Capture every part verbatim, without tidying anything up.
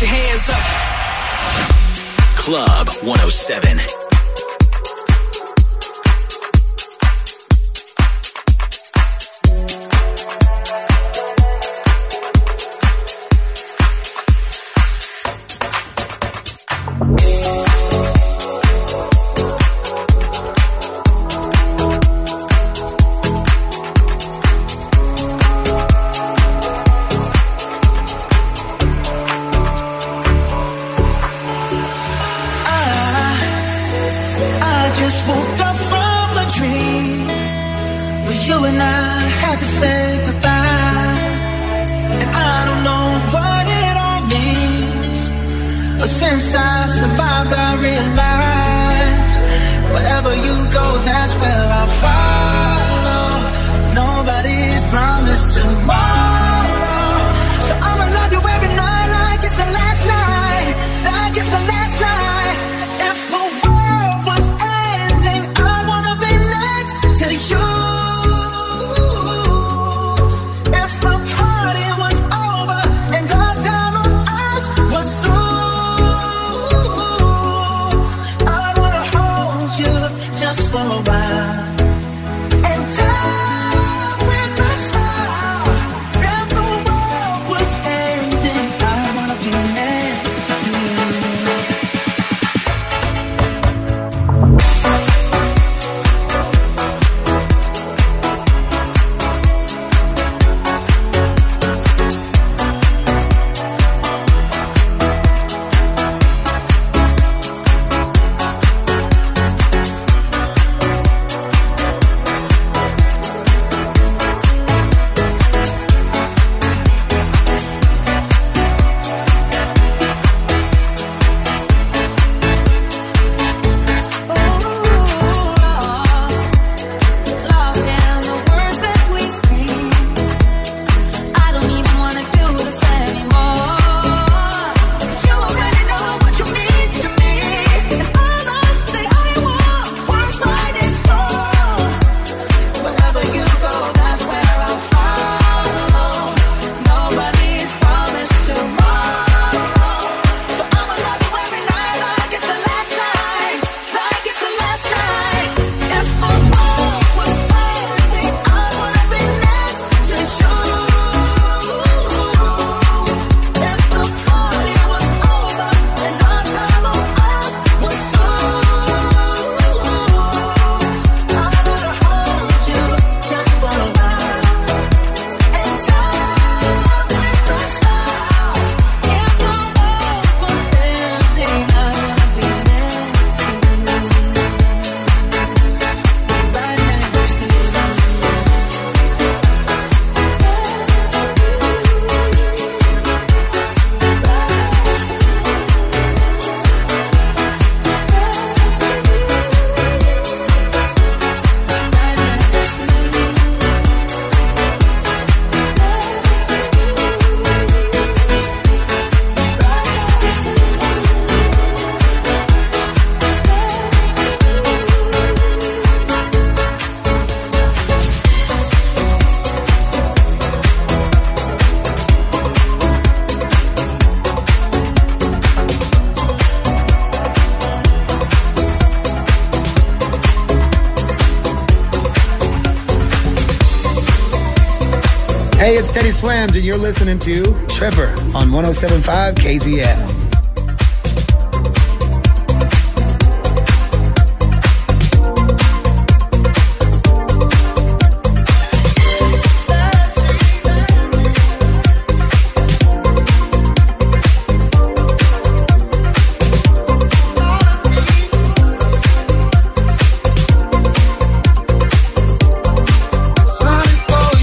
your hands up. Club one oh seven. Since I survived, I realized wherever you go, that's where I'll follow. Nobody's promised tomorrow, so I'ma love you every night like it's the last night, like it's the last night. If the world was ending, I wanna be next to you. If the party was over and our time on earth was through, just for a while and time with a smile. If the world was ending, I wanna be next to you. Hey, it's Teddy Slams, and you're listening to Tripper on one oh seven point five K Z L.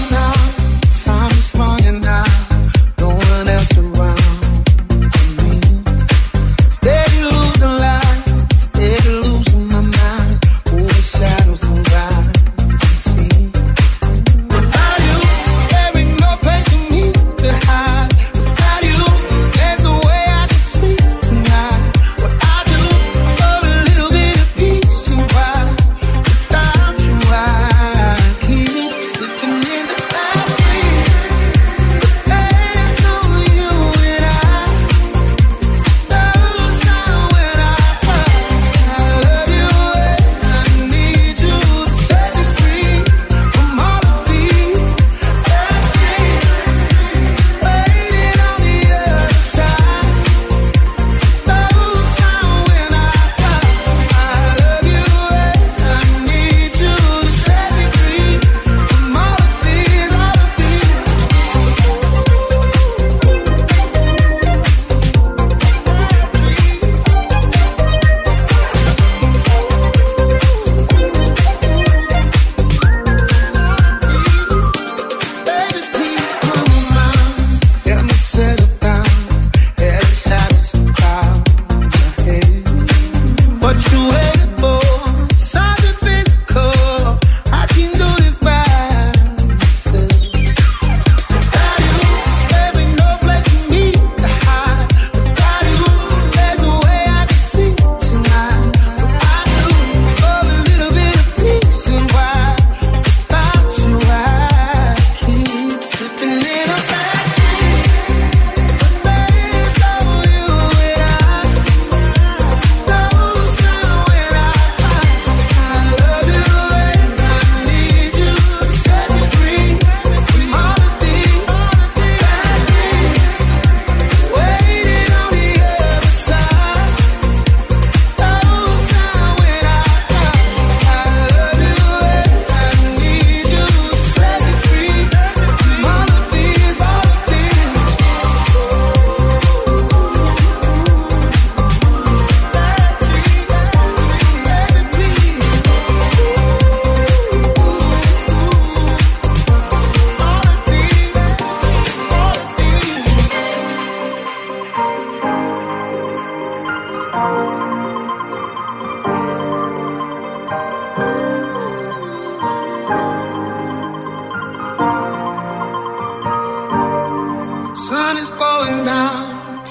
Time is running out, no one else around.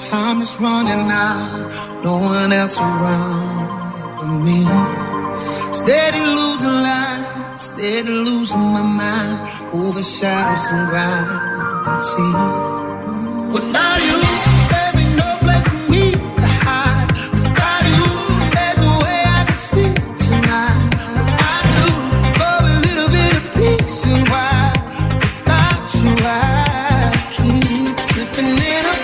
time is running out, no one else around but me. Steady losing light, steady losing my mind, over shadows and ground and tea. Without you, there ain't no place for me to hide. Without you, there's no way I can see tonight. I do for a little bit of peace and quiet. Without you, I keep slipping in a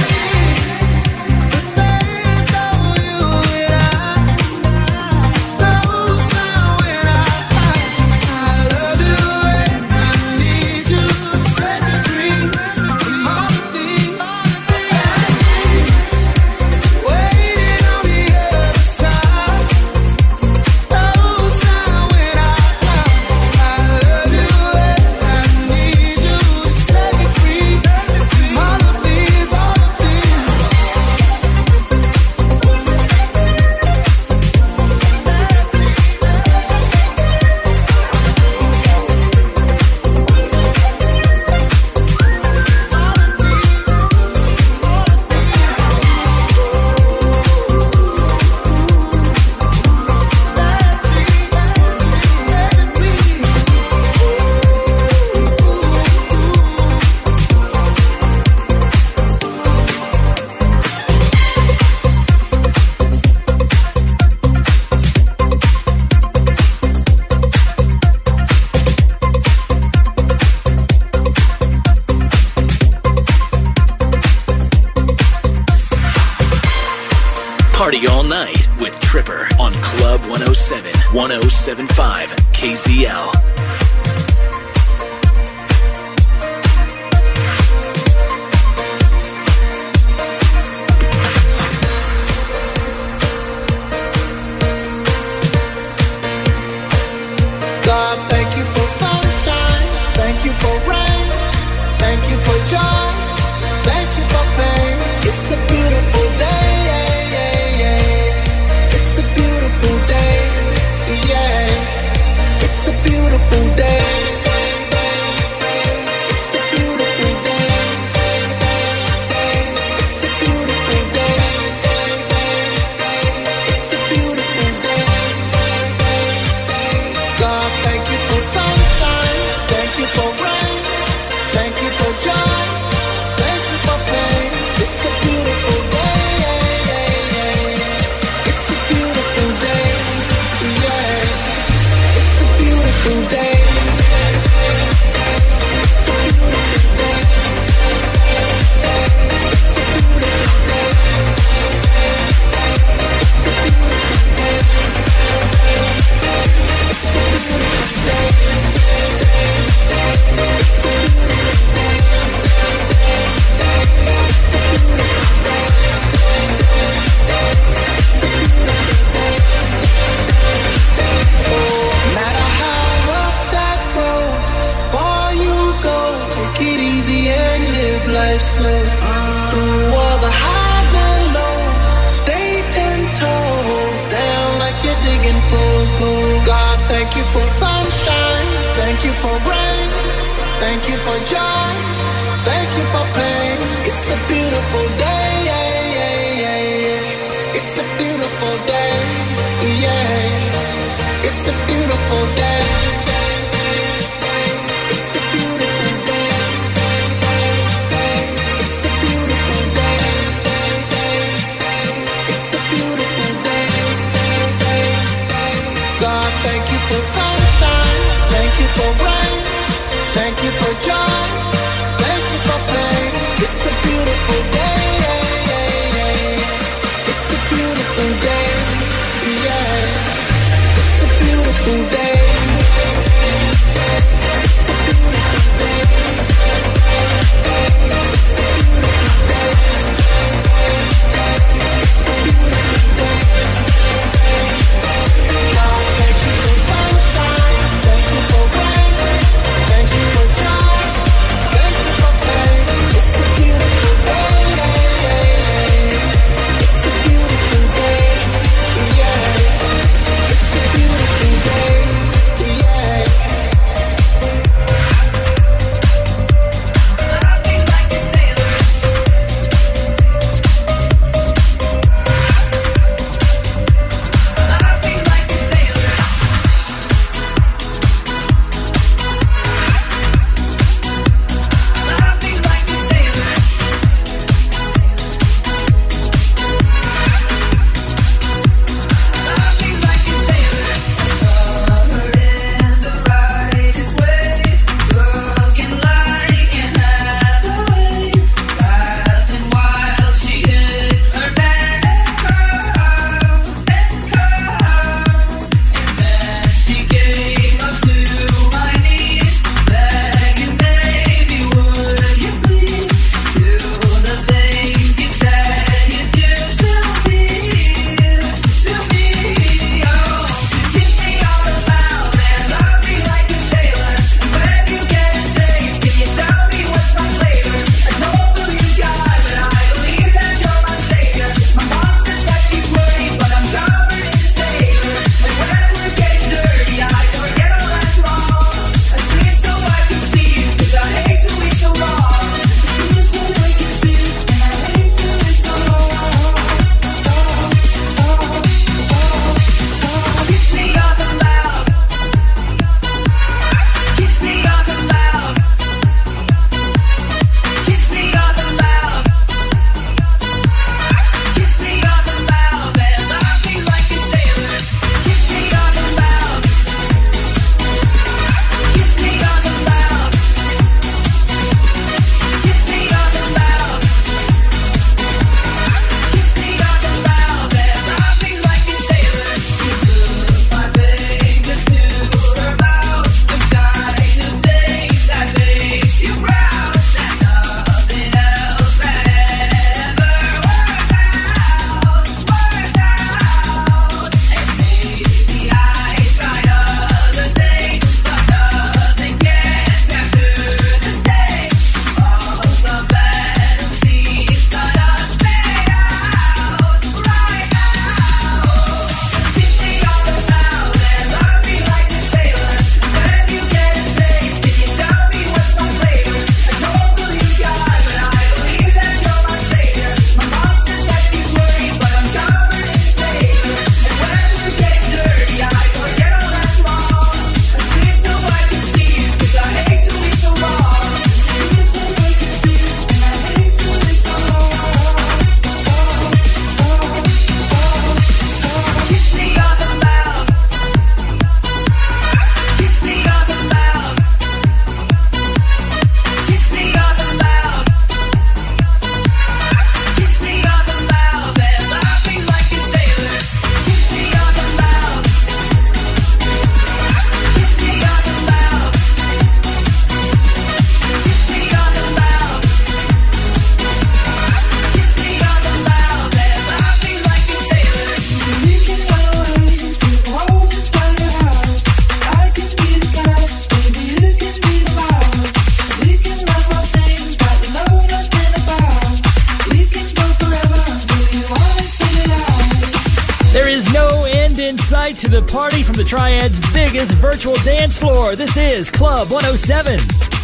Party all night with Tripper on Club one oh seven, one oh seven point five K Z L. God, thank you for sunshine, thank you for rain, thank you for joy, thank you for pain. It's a beautiful day, yeah, yeah, yeah. It's a beautiful day, yeah. It's a beautiful day. It's a beautiful day. It's a beautiful day. It's a beautiful day. God, thank you for sunshine, thank you for rain, thank you for joy, thank you for pain. It's a beautiful day, yeah, yeah, yeah. It's a beautiful day, yeah. It's a beautiful day. It's a beautiful day. It's a beautiful day. It's a beautiful day. Matter how rough that road, far you go, take it easy and live life slow. Through all the highs and lows, stay ten toes down like you're digging for gold. God, thank you for sunshine, thank you for rain, thank you for joy, thank you for pain. It's a beautiful day, yeah, yeah, yeah, yeah. It's a beautiful day, yeah. It's a beautiful day. It's a beautiful day. It's a beautiful day. It's a beautiful day. God, thank you for sunshine, thank you for rain, thank you for joy, thank you for pain. It's a beautiful day. insight to the party from the Triad's biggest virtual dance floor. This is Club one oh seven.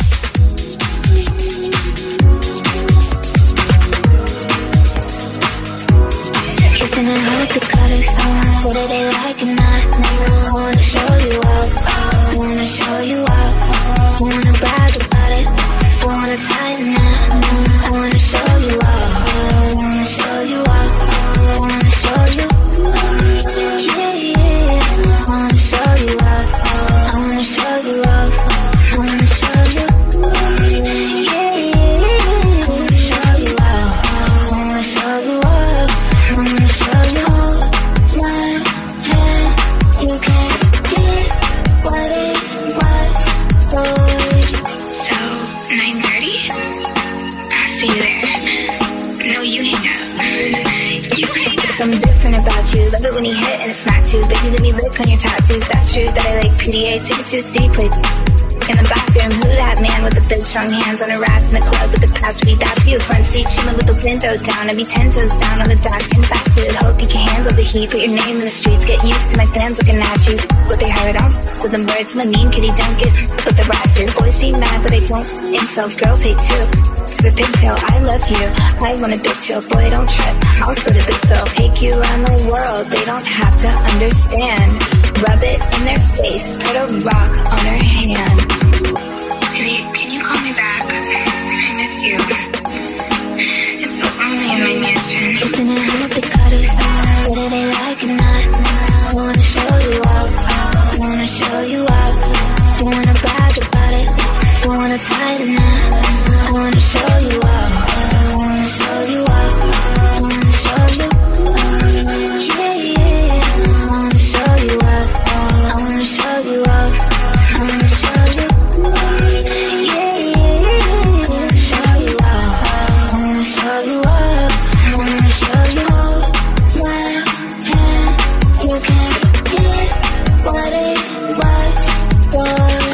Kissing and hug the cutters. What do they like and not? I wanna show you up. I wanna show you up. I wanna brag about it. I wanna tighten up. I wanna show you up. I wanna show you up. I wanna show you. Yeah, yeah. I wanna show you up. I wanna show you up. I wanna show you. Yeah, yeah. I wanna show you up. I wanna show you up. I wanna show you. One hand, you can't get what it was, boy. So, nine thirty? I'll see you there. No, you hang up. You hang up. Something different about you. Love it when you hit and it's not too. Baby, let me lick on your tattoos. That's true that I like P D A. Take it to a city play. In the bathroom, who that man with the big strong hands on her ass in the club with the past beat? That's you, front seat chilling with the window down. I be ten toes down on the dash, in fast food. Hope you can handle the heat. Put your name in the streets, get used to my fans looking at you. What they heard on with them birds, I'm a mean kitty, don't get with the rats here. Boys be mad that I don't incels, girls hate too. To the pigtail, I love you. I want a big chill, boy, don't trip. I'll split a big bill, take you around the world. They don't have to understand. Rub it in their face, put a rock on her hand. Baby, can you call me back? I miss you. It's so lonely in my mansion. Kissing and hug the cutters. What do they like and not? I wanna show you up. I wanna show you up. I wanna brag about it. I wanna tighten up. I wanna show you up. I wanna show you up. I wanna show you. Yeah, yeah. I wanna show you up. I wanna show you up. I wanna show you. Yeah, yeah. I wanna show you up. I wanna show you up. I wanna show you. One hand, you can't get what it was, boy.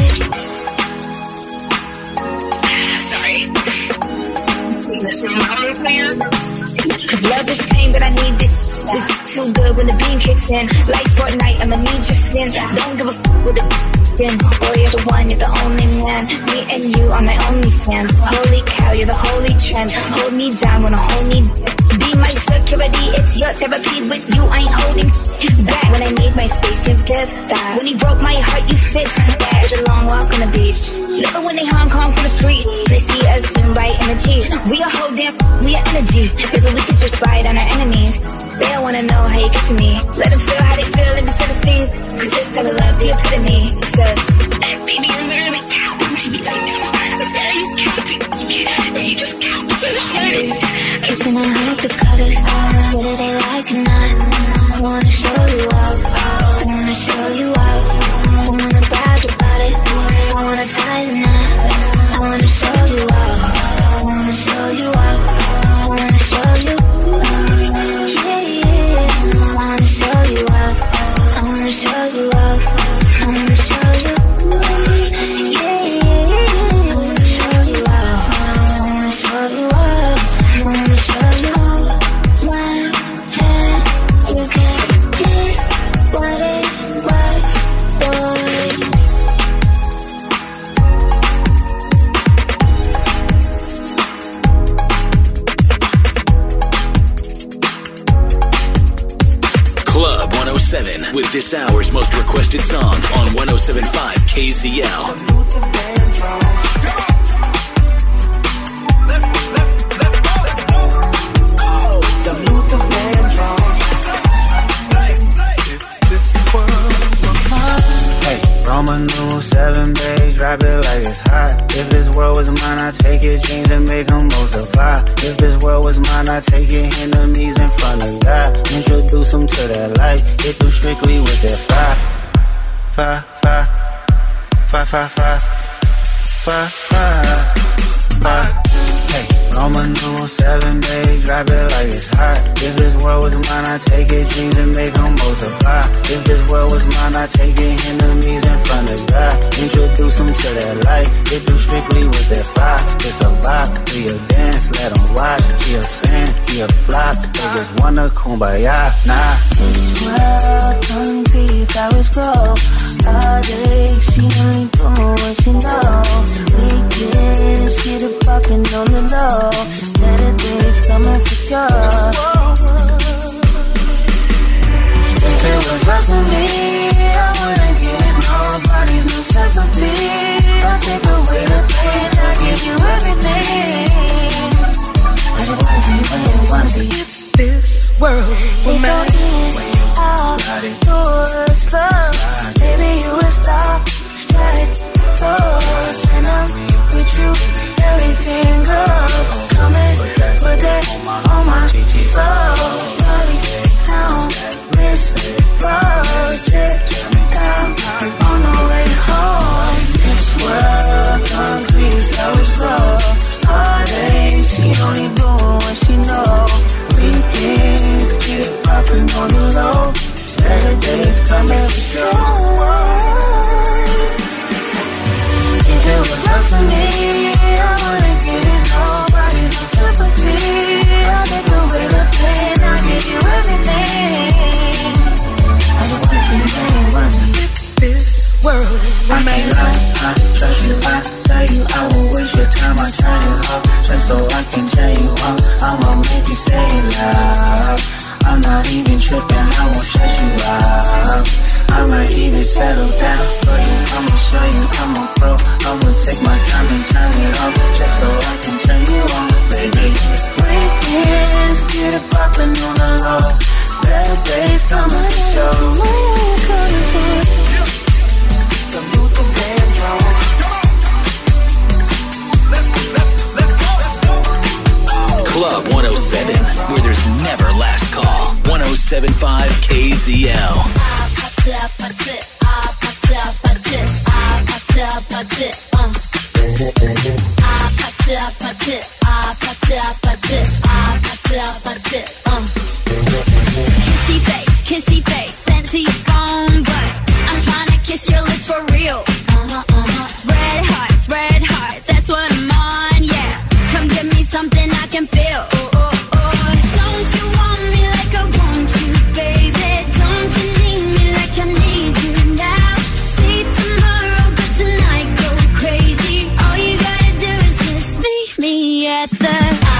Sorry. Listen, I'm clear. Cause love is pain, but I need it. It's too good when the beam kicks in. Like Fortnite, I'ma need your skin. Don't give a f with the skin. Boy, you're the one, you're the only man. Me and you are my only fans. Holy cow, you're the holy trend. Hold me down, wanna hold me. Be my security, it's your therapy. With you, I ain't holding back. When I made my space, you give that. When you broke my heart, you fixed that. It's a long walk on the beach. Never when they Hong Kong from the street. They see us zoom right in the G. We a whole damn, we are energy. Baby, we could just ride on our enemies. They don't wanna know how you get to me. Let them feel how they feel in the Philistines. Cause this type of love's the epitome. So, Baby, you're literally counting to me right now. Are you counting? Are you just counting? kissing and hug the cutters. What do they like and not? I wanna show you up. I wanna show you up. I wanna brag about it. I wanna tighten up. I wanna show you up. I wanna show you up. I wanna show you. Yeah, yeah. I wanna show you up. I wanna show you up. I wanna show you. Yeah, yeah. I wanna show you up. I wanna show you up. I wanna show you. One hand, you can't get what it was, boy. Club one oh seven with this hour's most requested song on one oh seven point five K Z L. Roman numeral seven, babe, drop it like it's hot. If this world was mine, I'd take your dreams and make them multiply. If this world was mine, I'd take your enemies in front of God. Introduce them to that light, hit them strictly with that fire. Fire, fire, fire, fire, fire, fire, fire, fire. Hey, Roman numeral seven, babe, drop it like it's hot. If this world was mine, I'd take it, dreams and make them multiply. If this world was mine, I'd take it, enemies in front of God. Introduce them to that life, they do strictly with that fire. It's a vibe, we a dance, let them watch. She a fan, he a flop, they just wanna kumbaya, nah. This world, concrete, flowers grow. Heartache, she only do what she know. Weekends, get it poppin' on the low. Better days coming for sure. If it was up to me, I wouldn't give nobody no sympathy. I'll take away the pain, I'll give you everything. I just wanna see you when you wanna see you. This world will make outdoors slow. Baby, you will stop, strike, pose. And I'm with you, everything goes. Come and put that on my soul. Body down, wrist froze. Down on the way home. This world, concrete flowers grow. Heartache, she only do what she know. Weekends, get it poppin' on the low. Better days coming for sure. If it was up to me, I wouldn't give it nobody no sympathy. I'll take away the pain, I'll give you everything. I just wanna see you, man, wanna see you. this world will make. I can't lie, I trust you, I tell you I will waste your time, I turn you off, just so I can tell you I'm, I'ma make you say it loud. I'm not even tripping, I won't stress you out. I might even settle down for you, I'ma show you I'm a pro. I'ma take my time and turn it off, just so I can turn you on, baby. Weekends, get it poppin' on the low. Better days coming for sure. Coming for Salute the Vandro. Club one oh seven, where there's never last call. one oh seven point five K Z L. Kissy face, kissy face, sent to your phone, but I'm trying to kiss your lips for real. Uh-huh, uh-huh. Red hearts, red hearts, that's what I'm on, yeah. Come give me something I can feel. Oh, oh, oh. Don't you want me like I want you, baby? Don't you need me like I need you now? See tomorrow, but tonight go crazy. All you gotta do is just meet me at the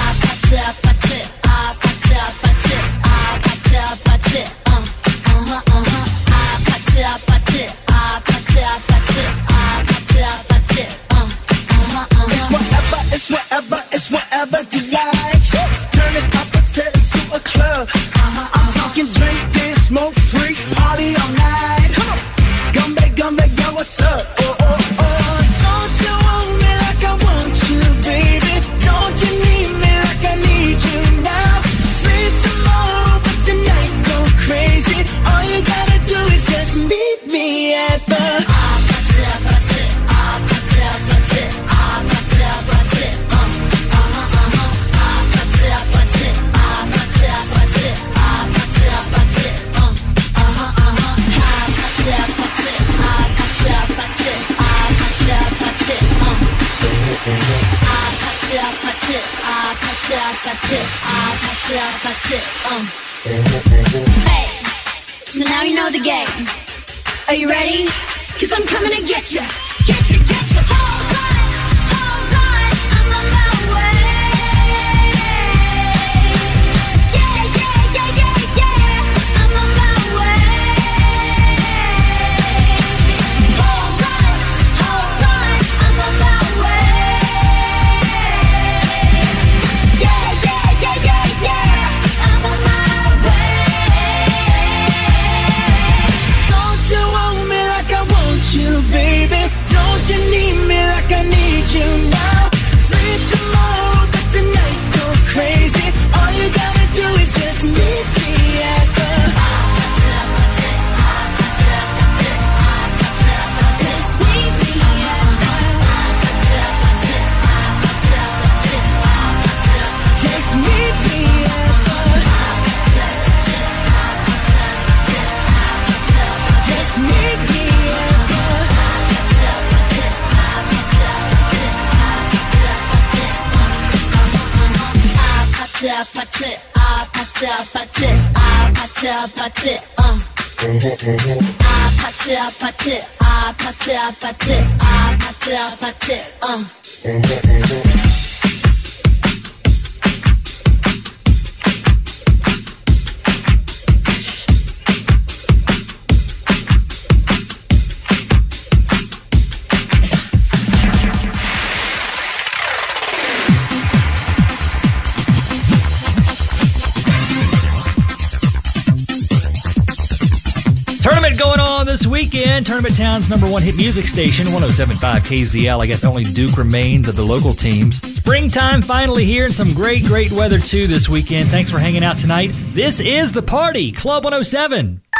It's whatever, it's whatever you like. Turn this opposite into a club. I'm talking drink, dance, smoke, freak, party all night. Come on, Gumbe, Gumbe, yo, what's up? Oh, oh, oh. Don't you want me like I want you, baby? Don't you need me like I need you now? Sleep tomorrow, but tonight go crazy. All you gotta do is just meet me at the Hey, so now you know the game. Are you ready? Cause I'm coming to get you. Get you, get you. Hold on, hold on, I'm on my way. Yeah, yeah, yeah, yeah, yeah, I'm on my way. Hold on, hold on, I'm on my way. Yeah, yeah, yeah, yeah, yeah, I'm on my way. Don't you want me like I want you, baby? Don't you need me like party, ah party, ah party, uh. Ah party, ah party, ah party, ah party, ah party, ah party, uh. Tournament going on this weekend. Tournament Town's number one hit music station, one oh seven point five K Z L. I guess only Duke remains of the local teams. Springtime finally here and some great, great weather too this weekend. Thanks for hanging out tonight. This is The Party, Club one oh seven.